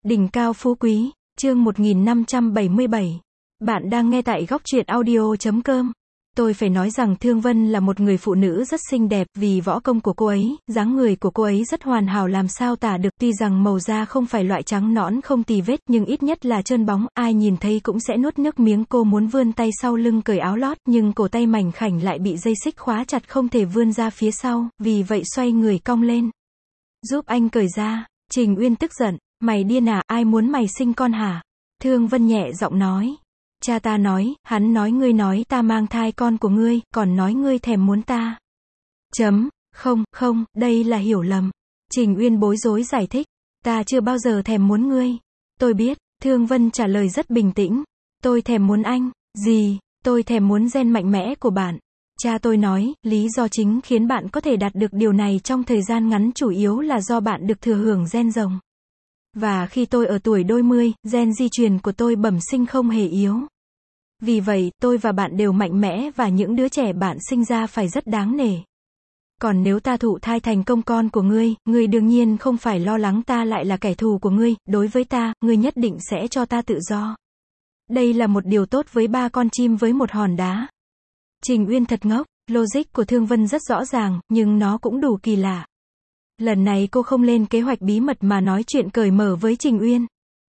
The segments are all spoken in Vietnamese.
Đỉnh cao phú quý, chương 1577. Bạn đang nghe tại góc truyện audio.com. Tôi phải nói rằng Thương Vân là một người phụ nữ rất xinh đẹp, vì võ công của cô ấy, dáng người của cô ấy rất hoàn hảo làm sao tả được, tuy rằng màu da không phải loại trắng nõn không tì vết, nhưng ít nhất là trơn bóng, ai nhìn thấy cũng sẽ nuốt nước miếng. Cô muốn vươn tay sau lưng cởi áo lót, nhưng cổ tay mảnh khảnh lại bị dây xích khóa chặt không thể vươn ra phía sau, vì vậy xoay người cong lên. Giúp anh cởi ra. Trình Uyên tức giận, mày điên à, ai muốn mày sinh con hả? Thương Vân nhẹ giọng nói. Cha ta nói, hắn nói ngươi nói ta mang thai con của ngươi, còn nói ngươi thèm muốn ta. Không, đây là hiểu lầm. Trình Uyên bối rối giải thích, ta chưa bao giờ thèm muốn ngươi. Tôi biết, Thương Vân trả lời rất bình tĩnh. Tôi thèm muốn anh. Gì? Tôi thèm muốn gen mạnh mẽ của bạn. Cha tôi nói, lý do chính khiến bạn có thể đạt được điều này trong thời gian ngắn chủ yếu là do bạn được thừa hưởng gen rồng. Và khi tôi ở tuổi đôi mươi, gen di truyền của tôi bẩm sinh không hề yếu. Vì vậy, tôi và bạn đều mạnh mẽ và những đứa trẻ bạn sinh ra phải rất đáng nể. Còn nếu ta thụ thai thành công con của ngươi, ngươi đương nhiên không phải lo lắng ta lại là kẻ thù của ngươi, đối với ta, ngươi nhất định sẽ cho ta tự do. Đây là một điều tốt với ba con chim với một hòn đá. Trình Uyên thật ngốc, logic của Thương Vân rất rõ ràng, nhưng nó cũng đủ kỳ lạ. Lần này cô không lên kế hoạch bí mật mà nói chuyện cởi mở với Trình Uyên.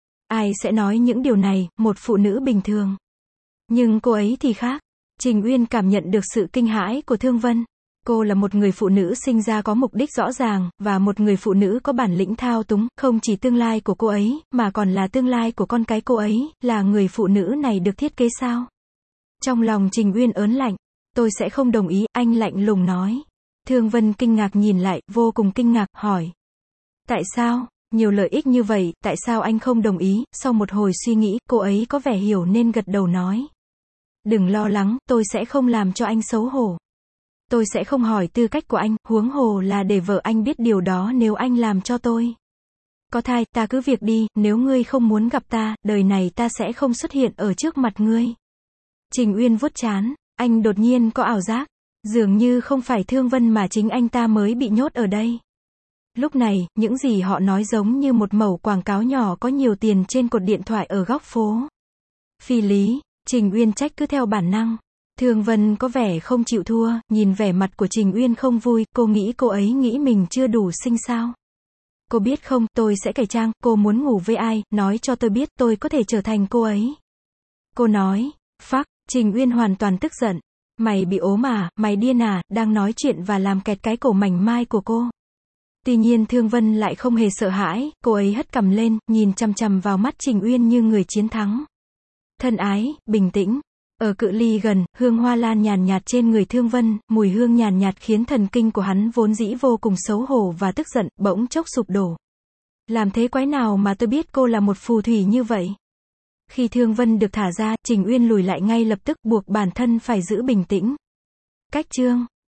Ai sẽ nói những điều này, một phụ nữ bình thường. Nhưng cô ấy thì khác. Trình Uyên cảm nhận được sự kinh hãi của Thương Vân. Cô là một người phụ nữ sinh ra có mục đích rõ ràng, và một người phụ nữ có bản lĩnh thao túng, không chỉ tương lai của cô ấy, mà còn là tương lai của con cái cô ấy, là người phụ nữ này được thiết kế sao? Trong lòng Trình Uyên ớn lạnh. Tôi sẽ không đồng ý, anh lạnh lùng nói. Thương Vân kinh ngạc nhìn lại, vô cùng kinh ngạc, hỏi. Tại sao? Nhiều lợi ích như vậy, tại sao anh không đồng ý? Sau một hồi suy nghĩ, cô ấy có vẻ hiểu nên gật đầu nói. Đừng lo lắng, tôi sẽ không làm cho anh xấu hổ. Tôi sẽ không hỏi tư cách của anh, huống hồ là để vợ anh biết điều đó nếu anh làm cho tôi có thai, ta cứ việc đi, nếu ngươi không muốn gặp ta, đời này ta sẽ không xuất hiện ở trước mặt ngươi. Trình Uyên vuốt trán, anh đột nhiên có ảo giác, dường như không phải Thương Vân mà chính anh ta mới bị nhốt ở đây. Lúc này, những gì họ nói giống như một mẩu quảng cáo nhỏ có nhiều tiền trên cột điện thoại ở góc phố. Phi lý, Trình Uyên trách cứ theo bản năng. Thương Vân có vẻ không chịu thua, nhìn vẻ mặt của Trình Uyên không vui, cô nghĩ cô ấy nghĩ mình chưa đủ xinh sao. Cô biết không, tôi sẽ cải trang, cô muốn ngủ với ai, nói cho tôi biết, tôi có thể trở thành cô ấy. Cô nói, phắc, Trình Uyên hoàn toàn tức giận. Mày bị ốm à, mày điên à, đang nói chuyện và làm kẹt cái cổ mảnh mai của cô. Tuy nhiên Thương Vân lại không hề sợ hãi, cô ấy hất cằm lên, nhìn chằm chằm vào mắt Trình Uyên như người chiến thắng. Thân ái, bình tĩnh. Ở cự ly gần, hương hoa lan nhàn nhạt trên người Thương Vân, mùi hương nhàn nhạt khiến thần kinh của hắn vốn dĩ vô cùng xấu hổ và tức giận, bỗng chốc sụp đổ. Làm thế quái nào mà tôi biết cô là một phù thủy như vậy? Khi Thương Vân được thả ra, Trình Uyên lùi lại ngay lập tức, buộc bản thân phải giữ bình tĩnh. Cách chương